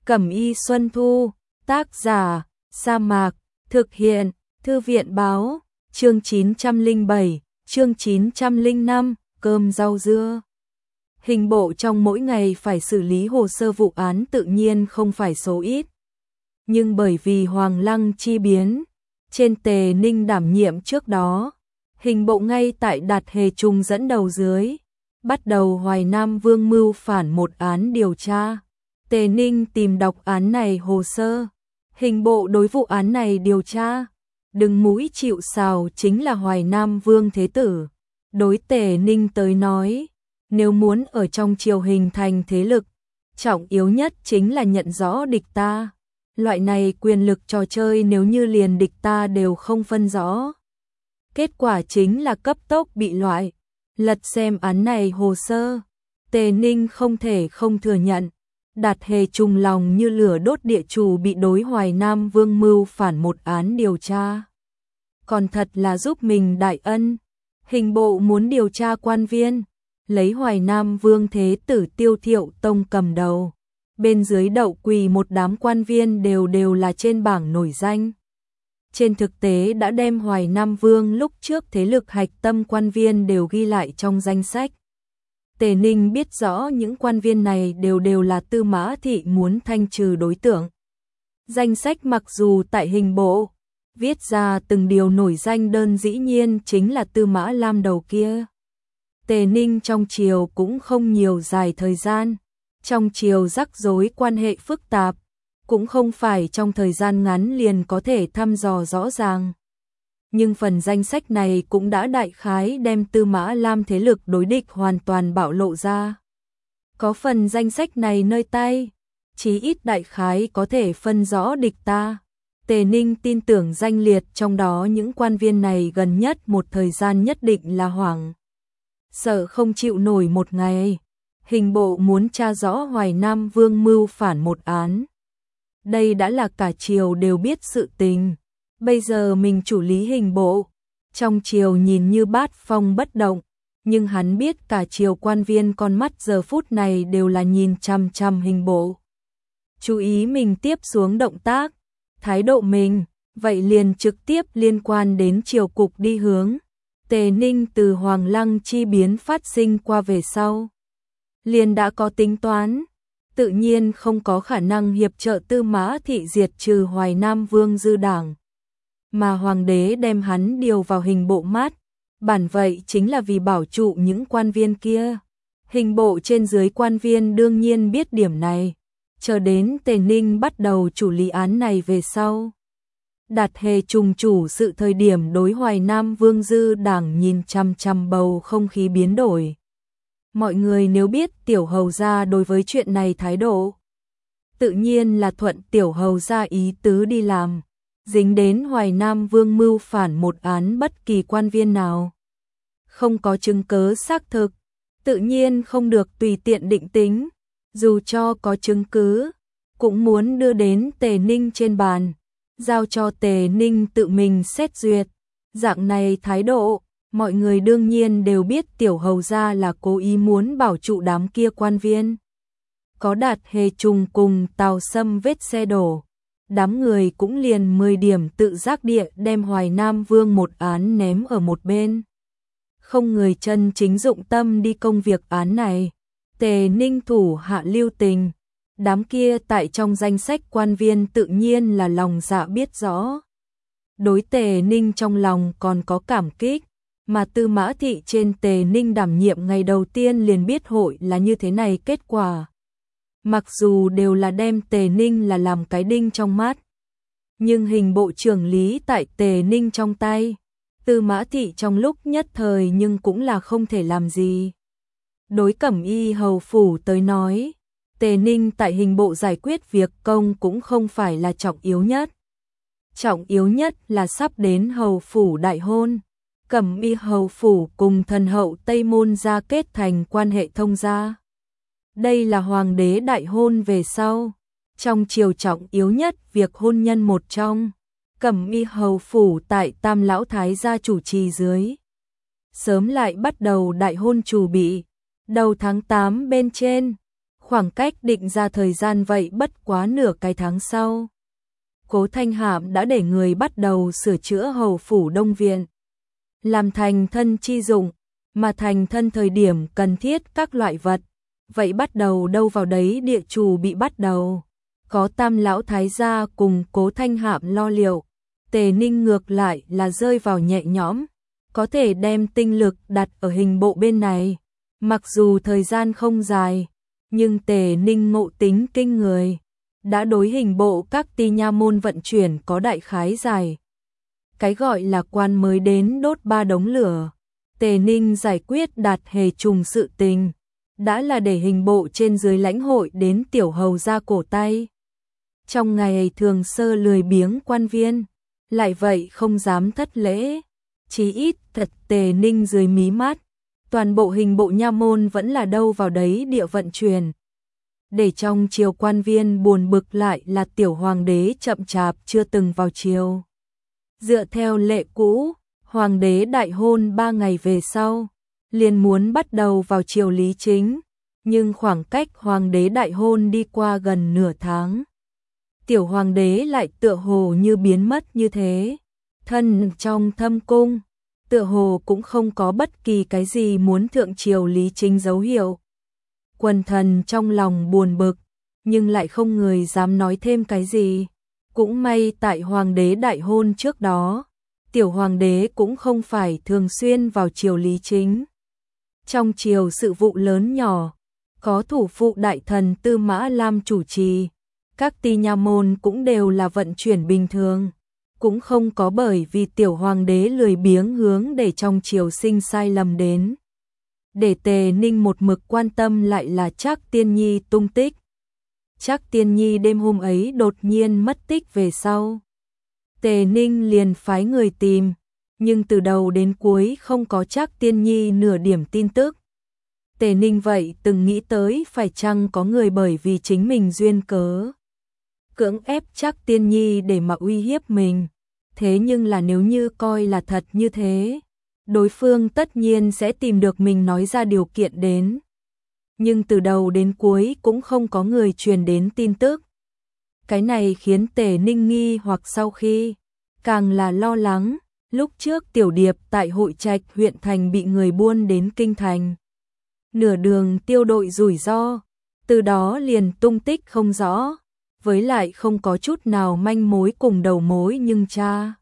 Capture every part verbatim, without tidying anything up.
Cẩm y Xuân Thu, tác giả, Sa Mạc, thực hiện, Thư viện báo, chương chín trăm lẻ bảy, chương chín trăm lẻ năm, cơm rau dưa. Hình bộ trong mỗi ngày phải xử lý hồ sơ vụ án tự nhiên không phải số ít. Nhưng bởi vì Hoàng Lăng chi biến, trên Tề Ninh đảm nhiệm trước đó, hình bộ ngay tại Đạt Hề Trung dẫn đầu dưới, bắt đầu Hoài Nam Vương mưu phản một án điều tra. Tề Ninh tìm đọc án này hồ sơ, hình bộ đối vụ án này điều tra, đứng mũi chịu sào chính là Hoài Nam Vương Thế Tử. Đối Tề Ninh tới nói, nếu muốn ở trong triều hình thành thế lực, trọng yếu nhất chính là nhận rõ địch ta. Loại này quyền lực trò chơi nếu như liền địch ta đều không phân rõ, kết quả chính là cấp tốc bị loại. Lật xem án này hồ sơ, Tề Ninh không thể không thừa nhận, Đạt Hề trùng lòng như lửa đốt địa chủ bị đối Hoài Nam Vương mưu phản một án điều tra. Còn thật là giúp mình đại ân. Hình bộ muốn điều tra quan viên, lấy Hoài Nam Vương Thế Tử Tiêu Thiệu Tông cầm đầu. Bên dưới đậu quỳ một đám quan viên đều đều là trên bảng nổi danh. Trên thực tế đã đem Hoài Nam Vương lúc trước thế lực hạch tâm quan viên đều ghi lại trong danh sách. Tề Ninh biết rõ những quan viên này đều đều là Tư Mã Thị muốn thanh trừ đối tượng. Danh sách mặc dù tại hình bộ viết ra từng điều nổi danh đơn dĩ nhiên chính là Tư Mã Lam đầu kia. Tề Ninh trong triều cũng không nhiều dài thời gian. Trong triều rắc rối quan hệ phức tạp, cũng không phải trong thời gian ngắn liền có thể thăm dò rõ ràng. Nhưng phần danh sách này cũng đã đại khái đem Tư Mã Lam thế lực đối địch hoàn toàn bạo lộ ra. Có phần danh sách này nơi tay, chí ít đại khái có thể phân rõ địch ta. Tề Ninh tin tưởng danh liệt trong đó những quan viên này gần nhất một thời gian nhất định là hoảng sợ không chịu nổi một ngày. Hình bộ muốn tra rõ Hoài Nam Vương mưu phản một án. Đây đã là cả triều đều biết sự tình. Bây giờ mình chủ lý hình bộ, trong triều nhìn như bát phong bất động, nhưng hắn biết cả triều quan viên con mắt giờ phút này đều là nhìn chằm chằm hình bộ. Chú ý mình tiếp xuống động tác, thái độ mình, vậy liền trực tiếp liên quan đến triều cục đi hướng. Tề Ninh từ Hoàng Lăng chi biến phát sinh qua về sau, liền đã có tính toán, tự nhiên không có khả năng hiệp trợ Tư Mã Thị diệt trừ Hoài Nam Vương dư đảng, mà hoàng đế đem hắn điều vào hình bộ mát, bản vậy chính là vì bảo trụ những quan viên kia. Hình bộ trên dưới quan viên đương nhiên biết điểm này, chờ đến Tề Ninh bắt đầu chủ lý án này về sau. Đạt Hề trùng chủ sự thời điểm đối Hoài Nam Vương dư đảng nhìn chằm chằm bầu không khí biến đổi. Mọi người nếu biết tiểu hầu gia đối với chuyện này thái độ, tự nhiên là thuận tiểu hầu gia ý tứ đi làm, dính đến Hoài Nam Vương mưu phản một án bất kỳ quan viên nào. Không có chứng cớ xác thực, tự nhiên không được tùy tiện định tính, dù cho có chứng cứ, cũng muốn đưa đến Tề Ninh trên bàn, giao cho Tề Ninh tự mình xét duyệt. Dạng này thái độ, mọi người đương nhiên đều biết tiểu hầu gia là cố ý muốn bảo trụ đám kia quan viên. Có Đạt Hề trùng cùng Tào Sâm vết xe đổ, đám người cũng liền mười điểm tự giác địa đem Hoài Nam Vương một án ném ở một bên. Không người chân chính dụng tâm đi công việc án này. Tề Ninh thủ hạ lưu tình, đám kia tại trong danh sách quan viên tự nhiên là lòng dạ biết rõ. Đối Tề Ninh trong lòng còn có cảm kích, mà Tư Mã Thị trên Tề Ninh đảm nhiệm ngày đầu tiên liền biết hội là như thế này kết quả. Mặc dù đều là đem Tề Ninh là làm cái đinh trong mắt, nhưng hình bộ trưởng lý tại Tề Ninh trong tay, Tư Mã Thị trong lúc nhất thời nhưng cũng là không thể làm gì. Đối Cẩm y hầu phủ tới nói, Tề Ninh tại hình bộ giải quyết việc công cũng không phải là trọng yếu nhất. Trọng yếu nhất là sắp đến hầu phủ đại hôn. Cẩm y hầu phủ cùng thần hậu Tây Môn gia kết thành quan hệ thông gia. Đây là hoàng đế đại hôn về sau, trong triều trọng yếu nhất việc hôn nhân một trong. Cẩm y hầu phủ tại Tam lão thái gia chủ trì dưới, sớm lại bắt đầu đại hôn chủ bị. Đầu tháng tám bên trên, Khoảng cách định ra thời gian vậy bất quá nửa cái tháng sau. Cố Thanh Hạm đã để người bắt đầu sửa chữa hầu phủ Đông Viện. Làm thành thân chi dụng, mà thành thân thời điểm cần thiết các loại vật. Vậy bắt đầu đâu vào đấy địa chủ bị bắt đầu. Có Tam lão thái gia cùng Cố Thanh Hạm lo liệu. Tề Ninh ngược lại là rơi vào nhẹ nhõm. Có thể đem tinh lực đặt ở hình bộ bên này. Mặc dù thời gian không dài, nhưng Tề Ninh ngộ tính kinh người. Đã đối hình bộ các ti nha môn vận chuyển có đại khái dài. Cái gọi là quan mới đến đốt ba đống lửa. Tề Ninh giải quyết đạt hề trùng sự tình. Đã là để hình bộ trên dưới lãnh hội đến tiểu hầu ra cổ tay. Trong ngày thường sơ lười biếng quan viên, lại vậy không dám thất lễ. Chí ít thật Tề Ninh dưới mí mắt. Toàn bộ hình bộ nha môn vẫn là đâu vào đấy địa vận chuyển. Để trong triều quan viên buồn bực lại là tiểu hoàng đế chậm chạp chưa từng vào triều. Dựa theo lệ cũ, hoàng đế đại hôn ba ngày về sau, liền muốn bắt đầu vào triều lý chính, nhưng khoảng cách hoàng đế đại hôn đi qua gần nửa tháng. Tiểu hoàng đế lại tựa hồ như biến mất như thế, thân trong thâm cung, tựa hồ cũng không có bất kỳ cái gì muốn thượng triều lý chính dấu hiệu. Quần thần trong lòng buồn bực, nhưng lại không người dám nói thêm cái gì. Cũng may tại hoàng đế đại hôn trước đó, tiểu hoàng đế cũng không phải thường xuyên vào triều lý chính. Trong triều sự vụ lớn nhỏ, có thủ phụ đại thần Tư Mã Lam chủ trì, các ti nha môn cũng đều là vận chuyển bình thường, cũng không có bởi vì tiểu hoàng đế lười biếng hướng để trong triều sinh sai lầm đến. Để Tề Ninh một mực quan tâm lại là Trác Tiên Nhi tung tích. Trác Tiên Nhi đêm hôm ấy đột nhiên mất tích về sau. Tề Ninh liền phái người tìm, nhưng từ đầu đến cuối không có Trác Tiên Nhi nửa điểm tin tức. Tề Ninh vậy từng nghĩ tới phải chăng có người bởi vì chính mình duyên cớ cưỡng ép Trác Tiên Nhi để mà uy hiếp mình. Thế nhưng là nếu như coi là thật như thế, đối phương tất nhiên sẽ tìm được mình nói ra điều kiện đến. Nhưng từ đầu đến cuối cũng không có người truyền đến tin tức. Cái này khiến Tề Ninh nghi hoặc sau khi, càng là lo lắng, lúc trước Tiểu Điệp tại Hội Trạch huyện thành bị người buôn đến kinh thành. Nửa đường tiêu đội rủi ro, từ đó liền tung tích không rõ, với lại không có chút nào manh mối cùng đầu mối nhưng cha.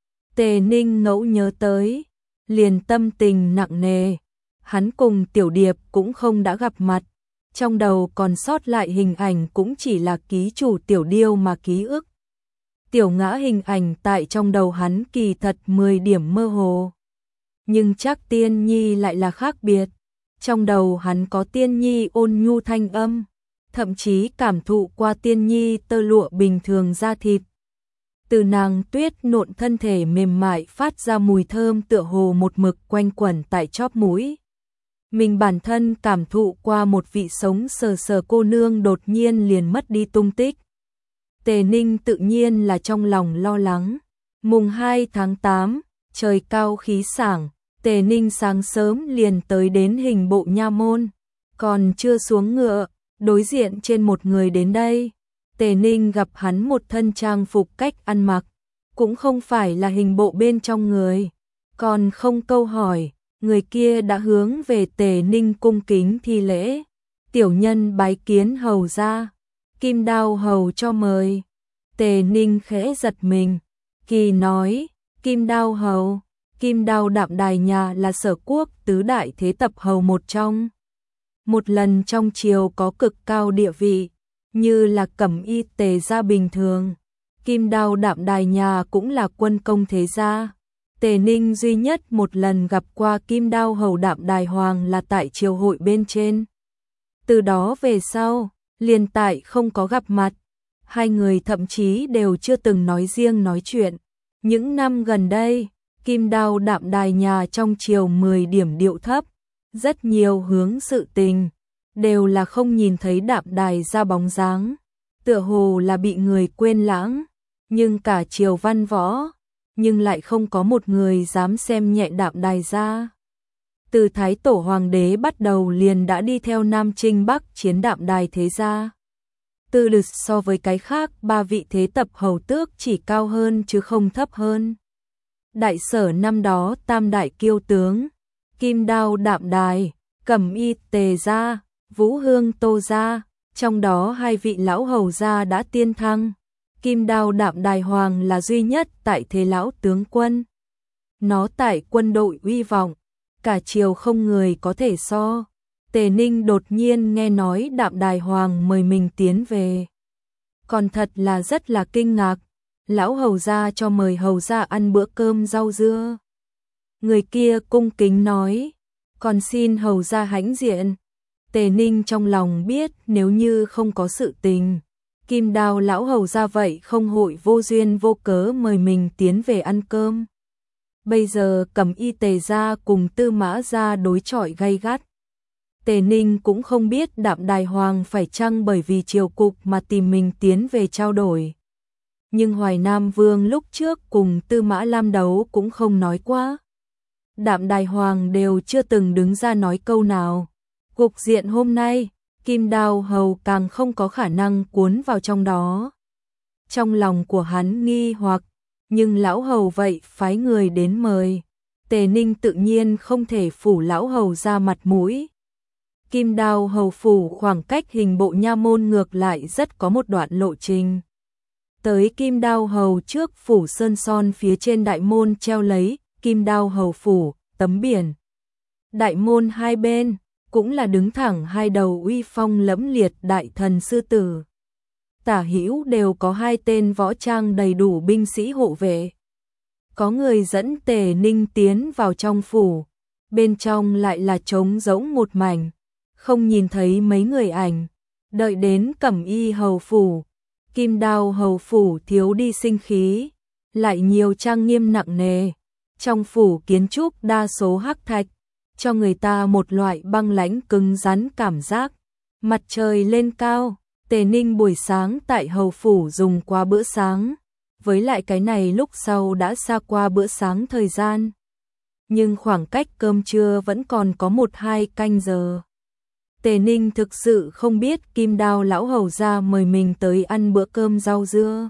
Tề Ninh ngẫu nhớ tới, liền tâm tình nặng nề, hắn cùng Tiểu Điệp cũng không đã gặp mặt, trong đầu còn sót lại hình ảnh cũng chỉ là ký chủ Tiểu Điêu mà ký ức. Tiểu Ngã hình ảnh tại trong đầu hắn kỳ thật mười điểm mơ hồ. Nhưng Trác Tiên Nhi lại là khác biệt, trong đầu hắn có Tiên Nhi ôn nhu thanh âm, thậm chí cảm thụ qua Tiên Nhi tơ lụa bình thường da thịt. Từ nàng tuyết nộn thân thể mềm mại phát ra mùi thơm tựa hồ một mực quanh quẩn tại chóp mũi. Mình bản thân cảm thụ qua một vị sống sờ sờ cô nương đột nhiên liền mất đi tung tích. Tề Ninh tự nhiên là trong lòng lo lắng. Mùng hai tháng tám, trời cao khí sảng, Tề Ninh sáng sớm liền tới đến hình bộ nha môn. Còn chưa xuống ngựa, đối diện trên một người đến đây. Tề Ninh gặp hắn một thân trang phục cách ăn mặc, cũng không phải là hình bộ bên trong người. Còn không câu hỏi, người kia đã hướng về Tề Ninh cung kính thi lễ. Tiểu nhân bái kiến hầu ra, Kim Đao hầu cho mời. Tề Ninh khẽ giật mình, kỳ nói, Kim Đao hầu, Kim Đao Đạm Đài nhà là Sở Quốc tứ đại thế tập hầu một trong. Một lần trong triều có cực cao địa vị, như là Cẩm Y Tề gia bình thường. Kim Đao Đạm Đài nhà cũng là quân công thế gia. Tề Ninh duy nhất một lần gặp qua Kim Đao hầu Đạm Đài hoàng là tại triều hội bên trên. Từ đó về sau, liền tại không có gặp mặt. Hai người thậm chí đều chưa từng nói riêng nói chuyện. Những năm gần đây, Kim Đao Đạm Đài nhà trong triều mười điểm điệu thấp, rất nhiều hướng sự tình, đều là không nhìn thấy Đạm Đài ra bóng dáng, tựa hồ là bị người quên lãng, nhưng cả triều văn võ, nhưng lại không có một người dám xem nhẹ Đạm Đài ra. từ Thái Tổ Hoàng đế bắt đầu liền đã đi theo Nam Chinh Bắc chiến Đạm Đài thế gia. Tư lực so với cái khác ba vị thế tập hầu tước chỉ cao hơn chứ không thấp hơn. Đại sở năm đó tam đại kiêu tướng, Kim Đao Đạm Đài, Cẩm Y Tề gia, Vũ Hương Tô gia, trong đó hai vị lão hầu gia đã tiên thăng. Kim Đao Đạm Đài Hoàng là duy nhất tại thế lão tướng quân. Nó tại quân đội uy vọng, cả triều không người có thể so. Tề Ninh đột nhiên nghe nói Đạm Đài Hoàng mời mình tiến về. Còn thật là rất là kinh ngạc, lão hầu gia cho mời hầu gia ăn bữa cơm rau dưa. Người kia cung kính nói, còn xin hầu gia hãnh diện. Tề Ninh trong lòng biết nếu như không có sự tình, Kim Đao lão hầu gia vậy không hội vô duyên vô cớ mời mình tiến về ăn cơm. Bây giờ Cẩm Y Tề gia cùng Tư Mã gia đối chọi gay gắt. Tề Ninh cũng không biết Đạm Đài Hoàng phải chăng bởi vì triều cục mà tìm mình tiến về trao đổi. Nhưng Hoài Nam Vương lúc trước cùng Tư Mã Lam đấu cũng không nói quá. Đạm Đài Hoàng đều chưa từng đứng ra nói câu nào. Cục diện hôm nay, Kim Đao hầu càng không có khả năng cuốn vào trong đó. Trong lòng của hắn nghi hoặc, nhưng lão hầu vậy phái người đến mời. Tề Ninh tự nhiên không thể phủ lão hầu ra mặt mũi. Kim Đao hầu phủ khoảng cách hình bộ nha môn ngược lại rất có một đoạn lộ trình. Tới Kim Đao hầu trước phủ sơn son phía trên đại môn treo lấy Kim Đao hầu phủ, tấm biển. Đại môn hai bên cũng là đứng thẳng hai đầu uy phong lẫm liệt đại thần sư tử. Tả hữu đều có hai tên võ trang đầy đủ binh sĩ hộ vệ. Có người dẫn Tề Ninh tiến vào trong phủ, bên trong lại là trống rỗng một mảnh, không nhìn thấy mấy người ảnh. Đợi đến Cẩm Y hầu phủ, Kim Đao hầu phủ thiếu đi sinh khí, lại nhiều trang nghiêm nặng nề. Trong phủ kiến trúc đa số hắc thạch, cho người ta một loại băng lãnh cứng rắn cảm giác. Mặt trời lên cao, Tề Ninh buổi sáng tại hầu phủ dùng qua bữa sáng, với lại cái này lúc sau đã xa qua bữa sáng thời gian. Nhưng khoảng cách cơm trưa vẫn còn có một hai canh giờ. Tề Ninh thực sự không biết Kim Đao lão hầu gia mời mình tới ăn bữa cơm rau dưa.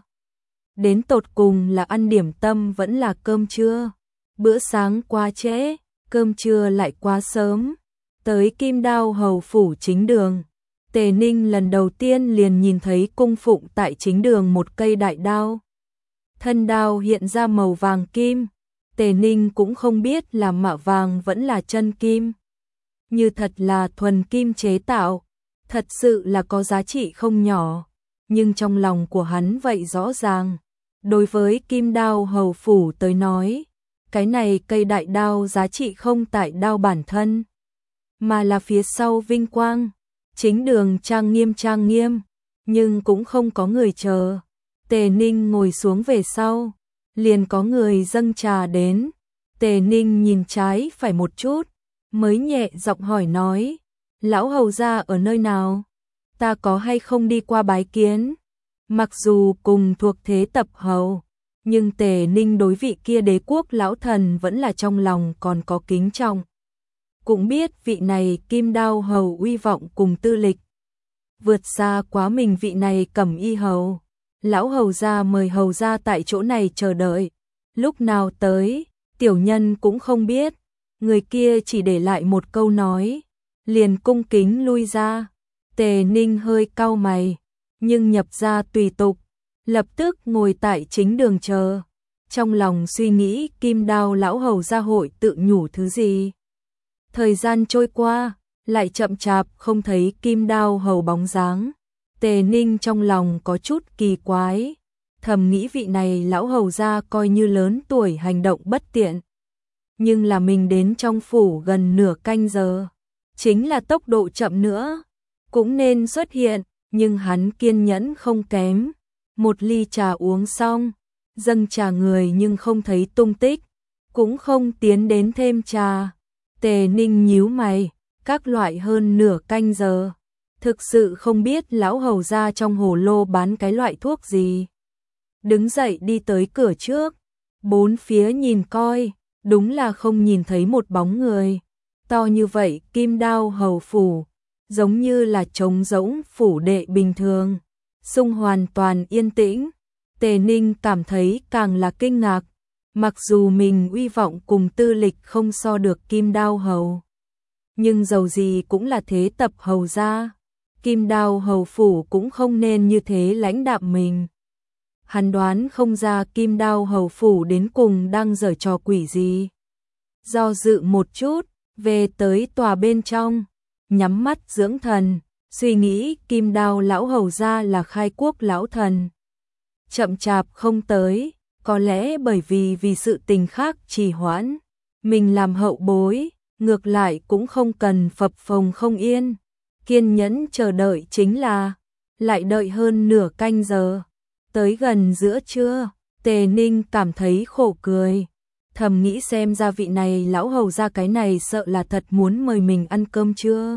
Đến tột cùng là ăn điểm tâm vẫn là cơm trưa. Bữa sáng quá trễ, cơm trưa lại quá sớm. Tới Kim Đao hầu phủ chính đường, Tề Ninh lần đầu tiên liền nhìn thấy cung phụng tại chính đường một cây đại đao. Thân đao hiện ra màu vàng kim, Tề Ninh cũng không biết là mạ vàng vẫn là chân kim. Như thật là thuần kim chế tạo, thật sự là có giá trị không nhỏ. Nhưng trong lòng của hắn vậy rõ ràng, đối với Kim Đao hầu phủ tới nói, cái này cây đại đao giá trị không tại đao bản thân, mà là phía sau vinh quang. Chính đường trang nghiêm trang nghiêm, nhưng cũng không có người chờ. Tề Ninh ngồi xuống về sau, liền có người dâng trà đến. Tề Ninh nhìn trái phải một chút, mới nhẹ giọng hỏi nói, lão hầu gia ở nơi nào? Ta có hay không đi qua bái kiến? Mặc dù cùng thuộc thế tập hầu, nhưng Tề Ninh đối vị kia đế quốc lão thần vẫn là trong lòng còn có kính trọng. Cũng biết vị này Kim Đao hầu uy vọng cùng tư lịch vượt xa quá mình vị này Cẩm Y hầu. Lão hầu gia mời hầu gia tại chỗ này chờ đợi, lúc nào tới, tiểu nhân cũng không biết. Người kia chỉ để lại một câu nói, liền cung kính lui ra. Tề Ninh hơi cau mày, nhưng nhập ra tùy tục, lập tức ngồi tại chính đường chờ. Trong lòng suy nghĩ Kim Đao lão hầu gia hội tự nhủ thứ gì. Thời gian trôi qua, lại chậm chạp không thấy Kim Đao hầu bóng dáng. Tề Ninh trong lòng có chút kỳ quái, thầm nghĩ vị này lão hầu gia coi như lớn tuổi hành động bất tiện. Nhưng là mình đến trong phủ gần nửa canh giờ, chính là tốc độ chậm nữa, cũng nên xuất hiện, nhưng hắn kiên nhẫn không kém. Một ly trà uống xong, dâng trà người nhưng không thấy tung tích, cũng không tiến đến thêm trà. Tề Ninh nhíu mày, các loại hơn nửa canh giờ, thực sự không biết lão hầu gia trong hồ lô bán cái loại thuốc gì. Đứng dậy đi tới cửa trước, bốn phía nhìn coi, đúng là không nhìn thấy một bóng người. to như vậy Kim Đao hầu phủ, giống như là trống rỗng phủ đệ bình thường, xung hoàn toàn yên tĩnh. Tề Ninh cảm thấy càng là kinh ngạc, mặc dù mình uy vọng cùng tư lịch không so được Kim Đao hầu, nhưng dầu gì cũng là thế tập hầu gia, Kim Đao hầu phủ cũng không nên như thế lãnh đạm mình. Hắn đoán không ra Kim Đao hầu phủ đến cùng đang giở trò quỷ gì. Do dự một chút, về tới tòa bên trong, nhắm mắt dưỡng thần, suy nghĩ Kim Đao lão hầu gia là khai quốc lão thần. Chậm chạp không tới, có lẽ bởi vì vì sự tình khác trì hoãn, mình làm hậu bối, ngược lại cũng không cần phập phồng không yên, kiên nhẫn chờ đợi chính là, lại đợi hơn nửa canh giờ. Tới gần giữa trưa, Tề Ninh cảm thấy khổ cười, thầm nghĩ xem ra vị này lão hầu gia cái này sợ là thật muốn mời mình ăn cơm trưa.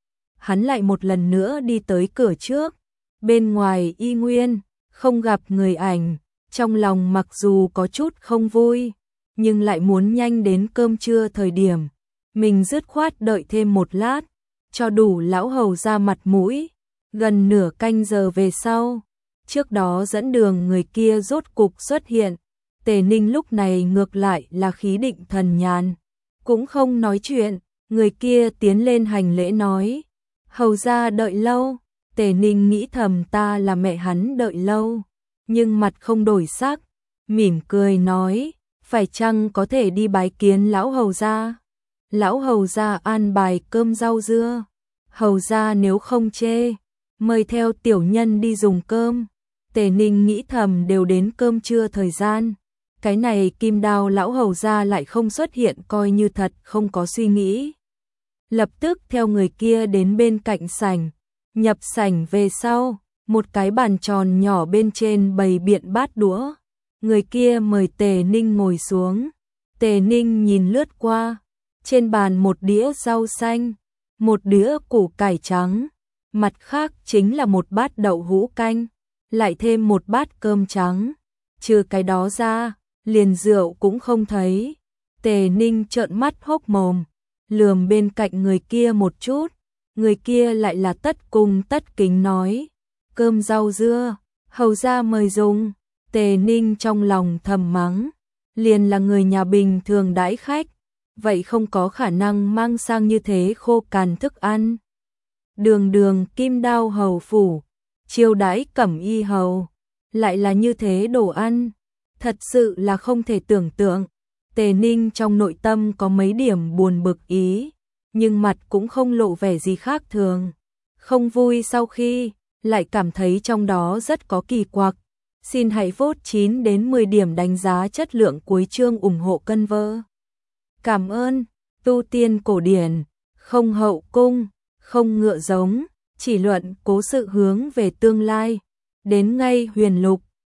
Hắn lại một lần nữa đi tới cửa trước, bên ngoài y nguyên, không gặp người ảnh, trong lòng mặc dù có chút không vui, nhưng lại muốn nhanh đến cơm trưa thời điểm. Mình dứt khoát đợi thêm một lát, cho đủ lão hầu ra mặt mũi. Gần nửa canh giờ về sau, trước đó dẫn đường người kia rốt cục xuất hiện. Tề Ninh lúc này ngược lại là khí định thần nhàn, cũng không nói chuyện. Người kia tiến lên hành lễ nói, hầu ra đợi lâu. Tề Ninh nghĩ thầm ta là mẹ hắn đợi lâu, nhưng mặt không đổi sắc, mỉm cười nói, phải chăng có thể đi bái kiến lão hầu gia? Lão hầu gia an bài cơm rau dưa, hầu gia nếu không chê, mời theo tiểu nhân đi dùng cơm. Tề Ninh nghĩ thầm đều đến cơm trưa thời gian, cái này Kim Đao lão hầu gia lại không xuất hiện coi như thật không có suy nghĩ. Lập tức theo người kia đến bên cạnh sảnh, nhập sảnh về sau, một cái bàn tròn nhỏ bên trên bày biện bát đũa. Người kia mời Tề Ninh ngồi xuống. Tề Ninh nhìn lướt qua, trên bàn một đĩa rau xanh, một đĩa củ cải trắng, mặt khác chính là một bát đậu hũ canh, lại thêm một bát cơm trắng. Trừ cái đó ra, liền rượu cũng không thấy. Tề Ninh trợn mắt hốc mồm, lườm bên cạnh người kia một chút. Người kia lại là tất cung tất kính nói, cơm rau dưa, hầu ra mời dùng. Tề Ninh trong lòng thầm mắng, liền là người nhà bình thường đãi khách, vậy không có khả năng mang sang như thế khô cằn thức ăn. Đường đường Kim Đao hầu phủ, chiêu đãi Cẩm Y hầu, lại là như thế đồ ăn, thật sự là không thể tưởng tượng. Tề Ninh trong nội tâm có mấy điểm buồn bực ý, nhưng mặt cũng không lộ vẻ gì khác thường. Không vui sau khi, lại cảm thấy trong đó rất có kỳ quặc. Xin hãy vote chín đến mười điểm đánh giá chất lượng cuối chương ủng hộ cân vơ. Cảm ơn. Tu tiên cổ điển, không hậu cung, không ngựa giống, chỉ luận cố sự hướng về tương lai. Đến ngay huyền lục.